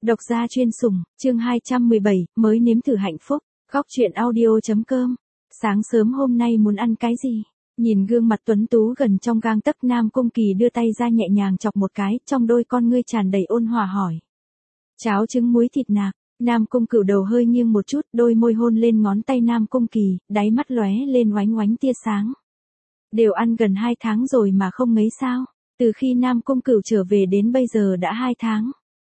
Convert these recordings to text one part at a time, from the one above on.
Độc gia chuyên sủng, chương 217, mới nếm thử hạnh phúc, góc chuyện audio.com. Sáng sớm hôm nay muốn ăn cái gì? Nhìn gương mặt tuấn tú gần trong gang tấc, Nam Cung Kỳ đưa tay ra nhẹ nhàng chọc một cái, trong đôi con ngươi tràn đầy ôn hòa hỏi. Cháo trứng muối thịt nạc. Nam Cung Cửu đầu hơi nghiêng một chút, đôi môi hôn lên ngón tay Nam Cung Kỳ, đáy mắt lóe lên oánh oánh tia sáng. Đều ăn gần 2 tháng rồi mà không ngấy sao? Từ khi Nam Cung Cửu trở về đến bây giờ đã 2 tháng.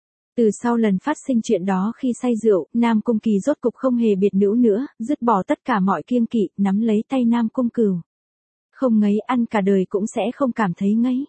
Từ sau lần phát sinh chuyện đó khi say rượu, Nam Cung Kỳ rốt cục không hề biệt nữ nữa, dứt bỏ tất cả mọi kiêng kỵ, nắm lấy tay Nam Cung Cửu. Không ngấy, ăn cả đời cũng sẽ không cảm thấy ngấy.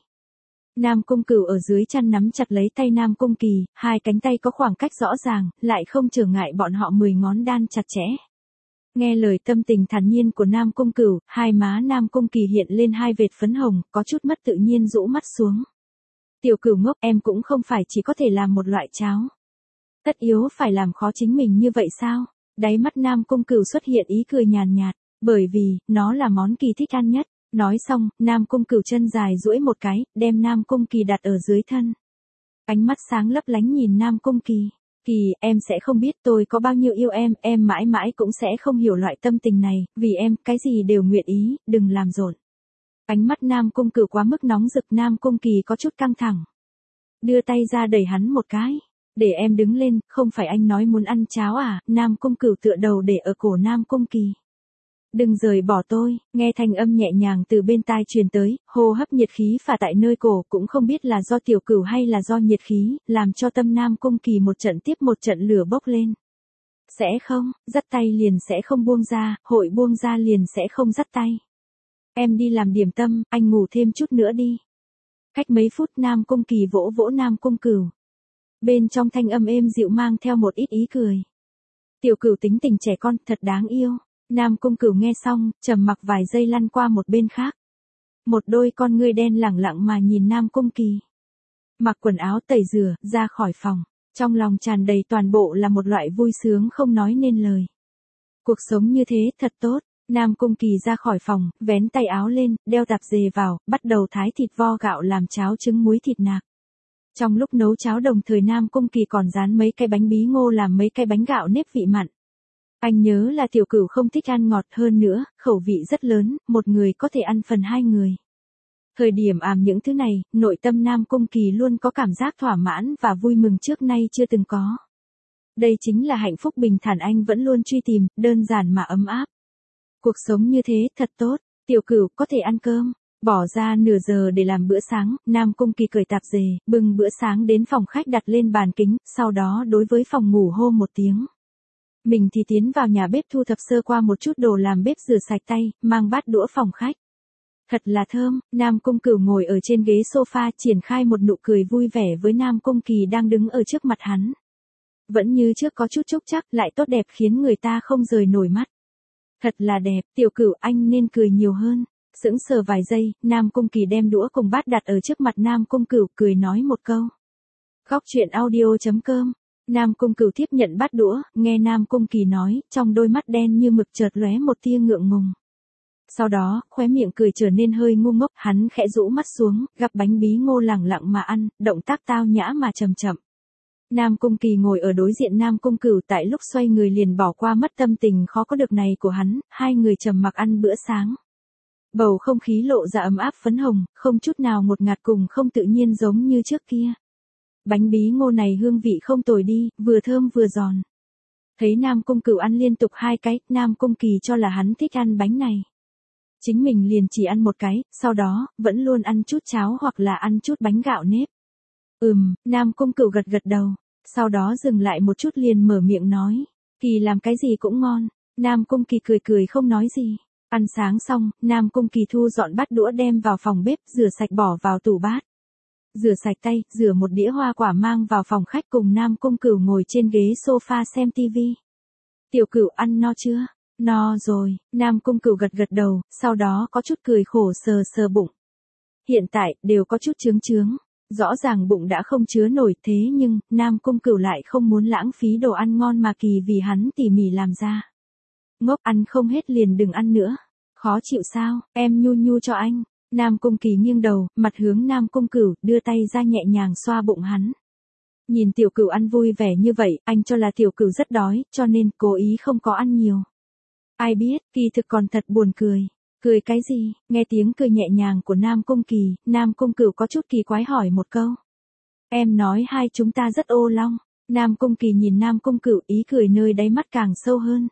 Nam Cung Cửu ở dưới chăn nắm chặt lấy tay Nam Cung Kỳ, hai cánh tay có khoảng cách rõ ràng, lại không trở ngại bọn họ 10 ngón đan chặt chẽ. Nghe lời tâm tình thản nhiên của Nam Cung Cửu, hai má Nam Cung Kỳ hiện lên hai vệt phấn hồng, có chút mất tự nhiên rũ mắt xuống. Tiểu Cửu ngốc, em cũng không phải chỉ có thể làm một loại cháo. Tất yếu phải làm khó chính mình như vậy sao? Đáy mắt Nam Cung Cửu xuất hiện ý cười nhàn nhạt, bởi vì, nó là món Kỳ thích ăn nhất. Nói xong, Nam Cung Cửu chân dài duỗi một cái, đem Nam Cung Kỳ đặt ở dưới thân. Ánh mắt sáng lấp lánh nhìn Nam Cung Kỳ. Kỳ, em sẽ không biết tôi có bao nhiêu yêu em mãi mãi cũng sẽ không hiểu loại tâm tình này, vì em, cái gì đều nguyện ý, đừng làm rộn. Ánh mắt Nam Cung Cửu quá mức nóng rực, Nam Cung Kỳ có chút căng thẳng. Đưa tay ra đẩy hắn một cái. Để em đứng lên, không phải anh nói muốn ăn cháo à? Nam Cung Cửu tựa đầu để ở cổ Nam Cung Kỳ. Đừng rời bỏ tôi, nghe thanh âm nhẹ nhàng từ bên tai truyền tới, hô hấp nhiệt khí phả tại nơi cổ, cũng không biết là do Tiểu Cửu hay là do nhiệt khí, làm cho tâm Nam Cung Kỳ một trận tiếp một trận lửa bốc lên. Sẽ không, dắt tay liền sẽ không buông ra, hội buông ra liền sẽ không dắt tay. Em đi làm điểm tâm, anh ngủ thêm chút nữa đi. Cách mấy phút Nam Cung Kỳ vỗ vỗ Nam Cung Cửu. Bên trong thanh âm êm dịu mang theo một ít ý cười. Tiểu Cửu tính tình trẻ con, thật đáng yêu. Nam Cung Cửu nghe xong, trầm mặc vài giây lăn qua một bên khác. Một đôi con ngươi đen lẳng lặng mà nhìn Nam Cung Kỳ. Mặc quần áo tẩy rửa, ra khỏi phòng. Trong lòng tràn đầy toàn bộ là một loại vui sướng không nói nên lời. Cuộc sống như thế thật tốt. Nam Cung Kỳ ra khỏi phòng, vén tay áo lên, đeo tạp dề vào, bắt đầu thái thịt vo gạo làm cháo trứng muối thịt nạc. Trong lúc nấu cháo đồng thời Nam Cung Kỳ còn rán mấy cái bánh bí ngô làm mấy cái bánh gạo nếp vị mặn. Anh nhớ là Tiểu Cửu không thích ăn ngọt, hơn nữa, khẩu vị rất lớn, một người có thể ăn phần 2 người. Thời điểm những thứ này, nội tâm Nam Cung Kỳ luôn có cảm giác thỏa mãn và vui mừng trước nay chưa từng có. Đây chính là hạnh phúc bình thản anh vẫn luôn truy tìm, đơn giản mà ấm áp. Cuộc sống như thế thật tốt, Tiểu Cửu có thể ăn cơm. Bỏ ra nửa giờ để làm bữa sáng, Nam Cung Kỳ cởi tạp dề, bưng bữa sáng đến phòng khách đặt lên bàn kính, sau đó đối với phòng ngủ hô một tiếng. Mình thì tiến vào nhà bếp thu thập sơ qua một chút đồ làm bếp, rửa sạch tay, mang bát đũa phòng khách. Thật là thơm, Nam Cung Cửu ngồi ở trên ghế sofa triển khai một nụ cười vui vẻ với Nam Cung Kỳ đang đứng ở trước mặt hắn. Vẫn như trước có chút chúc chắc, lại tốt đẹp khiến người ta không rời nổi mắt. Thật là đẹp, Tiểu Cửu anh nên cười nhiều hơn. Sững sờ vài giây, Nam Cung Kỳ đem đũa cùng bát đặt ở trước mặt Nam Cung Cửu, cười nói một câu. Góc chuyện audio.com. Nam Cung Cửu tiếp nhận bát đũa, nghe Nam Cung Kỳ nói, trong đôi mắt đen như mực chợt lóe một tia ngượng ngùng. Sau đó, khóe miệng cười trở nên hơi ngu ngốc, hắn khẽ rũ mắt xuống, gặp bánh bí ngô lẳng lặng mà ăn, động tác tao nhã mà chậm chậm. Nam Cung Kỳ ngồi ở đối diện Nam Cung Cửu, tại lúc xoay người liền bỏ qua mất tâm tình khó có được này của hắn, hai người trầm mặc ăn bữa sáng. Bầu không khí lộ ra ấm áp phấn hồng, không chút nào ngột ngạt cùng không tự nhiên giống như trước kia. Bánh bí ngô này hương vị không tồi đi, vừa thơm vừa giòn. Thấy Nam Cung Cửu ăn liên tục 2 cái, Nam Cung Kỳ cho là hắn thích ăn bánh này. Chính mình liền chỉ ăn một cái, sau đó, vẫn luôn ăn chút cháo hoặc là ăn chút bánh gạo nếp. Nam Cung Cửu gật gật đầu, sau đó dừng lại một chút liền mở miệng nói. Kỳ làm cái gì cũng ngon. Nam Cung Kỳ cười cười không nói gì. Ăn sáng xong, Nam Cung Kỳ thu dọn bát đũa đem vào phòng bếp, rửa sạch bỏ vào tủ bát. Rửa sạch tay, rửa một đĩa hoa quả mang vào phòng khách cùng Nam Cung Cửu ngồi trên ghế sofa xem tivi. Tiểu Cửu ăn no chưa? No rồi, Nam Cung Cửu gật gật đầu, sau đó có chút cười khổ sờ sờ bụng. Hiện tại, đều có chút chướng chướng. Rõ ràng bụng đã không chứa nổi, thế nhưng, Nam Cung Cửu lại không muốn lãng phí đồ ăn ngon mà Kỳ vì hắn tỉ mỉ làm ra. Ngốc, ăn không hết liền đừng ăn nữa. Khó chịu sao, em nhu nhu cho anh. Nam Cung Kỳ nghiêng đầu, mặt hướng Nam Cung Cửu, đưa tay ra nhẹ nhàng xoa bụng hắn. Nhìn tiểu cửu ăn vui vẻ như vậy, anh cho là tiểu cửu rất đói, cho nên cố ý không có ăn nhiều. Ai biết, kỳ thực còn thật buồn cười. Cười cái gì? Nghe tiếng cười nhẹ nhàng của Nam Cung Kỳ, Nam Cung Cửu có chút kỳ quái hỏi một câu. Em nói hai chúng ta rất ô long. Nam Cung Kỳ nhìn Nam Cung Cửu, ý cười nơi đáy mắt càng sâu hơn.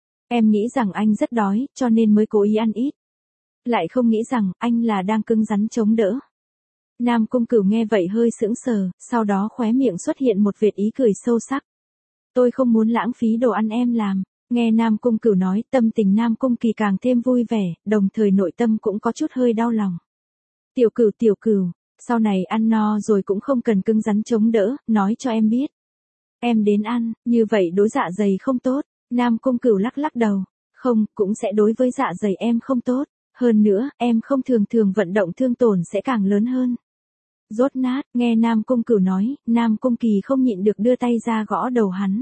Em nghĩ rằng anh rất đói, cho nên mới cố ý ăn ít. Lại không nghĩ rằng, anh là đang cứng rắn chống đỡ. Nam Cung Cửu nghe vậy hơi sững sờ, sau đó khóe miệng xuất hiện một vệt ý cười sâu sắc. Tôi không muốn lãng phí đồ ăn em làm. Nghe Nam Cung Cửu nói, tâm tình Nam Cung Kỳ càng thêm vui vẻ, đồng thời nội tâm cũng có chút hơi đau lòng. Tiểu Cửu, sau này ăn no rồi cũng không cần cứng rắn chống đỡ, nói cho em biết. Em đến ăn, như vậy đối dạ dày không tốt. Nam Cung Cửu lắc lắc đầu. Không, cũng sẽ đối với dạ dày em không tốt. Hơn nữa, em không thường vận động thương tổn sẽ càng lớn hơn. Rốt nát, nghe Nam Cung Cửu nói, Nam Cung Kỳ không nhịn được đưa tay ra gõ đầu hắn.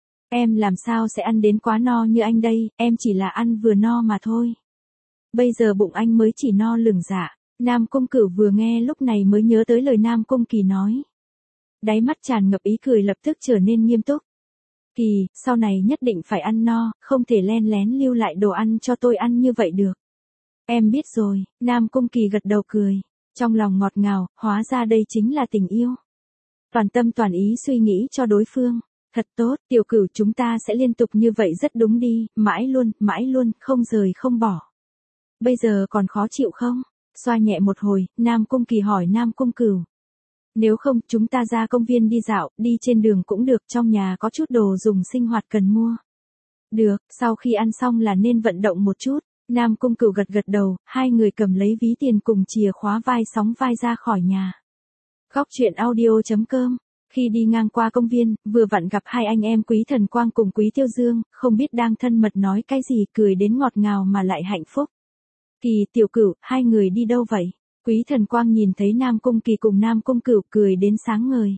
Em làm sao sẽ ăn đến quá no như anh đây, em chỉ là ăn vừa no mà thôi. Bây giờ bụng anh mới chỉ no lửng dạ. Nam Cung Cửu vừa nghe lúc này mới nhớ tới lời Nam Cung Kỳ nói. Đáy mắt tràn ngập ý cười lập tức trở nên nghiêm túc. Kỳ, sau này nhất định phải ăn no, không thể len lén lưu lại đồ ăn cho tôi ăn như vậy được. Em biết rồi, Nam Cung Kỳ gật đầu cười. Trong lòng ngọt ngào, hóa ra đây chính là tình yêu. Toàn tâm toàn ý suy nghĩ cho đối phương. Thật tốt, Tiểu Cửu chúng ta sẽ liên tục như vậy rất đúng đi, mãi luôn, không rời không bỏ. Bây giờ còn khó chịu không? Xoa nhẹ một hồi, Nam Cung Kỳ hỏi Nam Cung Cửu. Nếu không, chúng ta ra công viên đi dạo, đi trên đường cũng được, trong nhà có chút đồ dùng sinh hoạt cần mua. Được, sau khi ăn xong là nên vận động một chút. Nam Cung Cửu gật đầu, hai người cầm lấy ví tiền cùng chìa khóa vai sóng vai ra khỏi nhà. Góc truyện audio.com. Khi đi ngang qua công viên, vừa vặn gặp hai anh em Quý Thần Quang cùng Quý Tiêu Dương, không biết đang thân mật nói cái gì, cười đến ngọt ngào mà lại hạnh phúc. Kỳ, Tiểu Cửu, hai người đi đâu vậy? Quý Thần Quang nhìn thấy Nam Cung Kỳ cùng Nam Cung Cửu cười đến sáng ngời.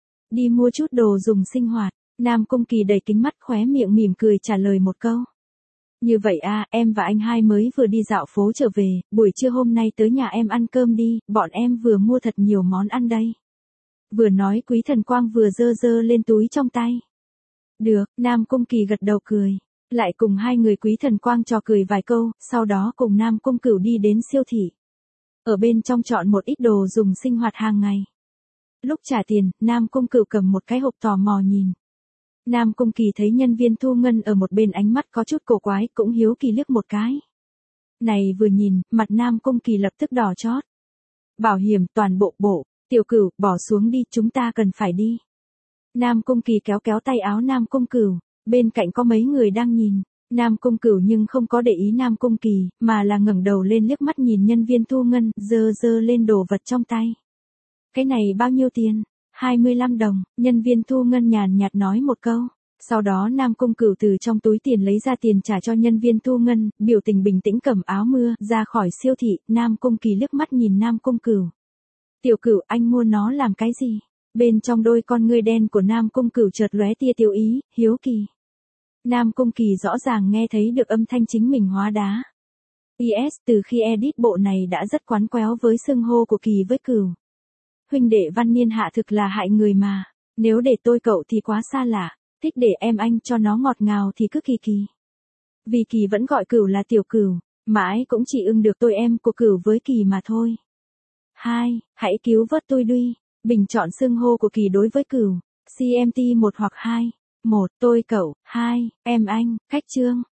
Đi mua chút đồ dùng sinh hoạt. Nam Cung Kỳ đầy kính mắt khóe miệng mỉm cười trả lời một câu. Như vậy à, em và anh hai mới vừa đi dạo phố trở về, buổi trưa hôm nay tới nhà em ăn cơm đi, bọn em vừa mua thật nhiều món ăn đây. Vừa nói Quý Thần Quang vừa giơ lên túi trong tay. Được, Nam Cung Kỳ gật đầu cười. Lại cùng hai người Quý Thần Quang trò cười vài câu, sau đó cùng Nam Cung Cửu đi đến siêu thị. Ở bên trong chọn một ít đồ dùng sinh hoạt hàng ngày. Lúc trả tiền, Nam Cung Cửu cầm một cái hộp tò mò nhìn. Nam Cung Kỳ thấy nhân viên thu ngân ở một bên ánh mắt có chút cổ quái, cũng hiếu kỳ liếc một cái. Này vừa nhìn, mặt Nam Cung Kỳ lập tức đỏ chót. Bảo hiểm toàn bộ. Tiểu Cửu, bỏ xuống đi, chúng ta cần phải đi. Nam Cung Kỳ kéo tay áo Nam Cung Cửu, bên cạnh có mấy người đang nhìn. Nam Cung Cửu nhưng không có để ý Nam Cung Kỳ, mà là ngẩng đầu lên liếc mắt nhìn nhân viên thu ngân, giơ lên đồ vật trong tay. Cái này bao nhiêu tiền? 25 đồng, nhân viên thu ngân nhàn nhạt nói một câu. Sau đó Nam Cung Cửu từ trong túi tiền lấy ra tiền trả cho nhân viên thu ngân, biểu tình bình tĩnh cầm áo mưa, ra khỏi siêu thị, Nam Cung Kỳ liếc mắt nhìn Nam Cung Cửu. Tiểu Cửu, anh mua nó làm cái gì? Bên trong đôi con ngươi đen của Nam Cung Cửu chợt lóe tia tiêu ý, hiếu kỳ. Nam Cung Kỳ rõ ràng nghe thấy được âm thanh chính mình hóa đá. Yes, từ khi edit bộ này đã rất quán quéo với xưng hô của Kỳ với Cửu. Huynh đệ Văn Niên hạ thực là hại người mà, nếu để tôi cậu thì quá xa lạ, thích để em anh cho nó ngọt ngào thì cứ Kỳ. Vì Kỳ vẫn gọi Cửu là Tiểu Cửu, mãi cũng chỉ ưng được tôi em của Cửu với Kỳ mà thôi. 2. Hãy cứu vớt tôi đi. Bình chọn xưng hô của Kỳ đối với Cửu. CMT 1 hoặc 2. 1. Tôi cậu. 2. Em anh. Khách chương.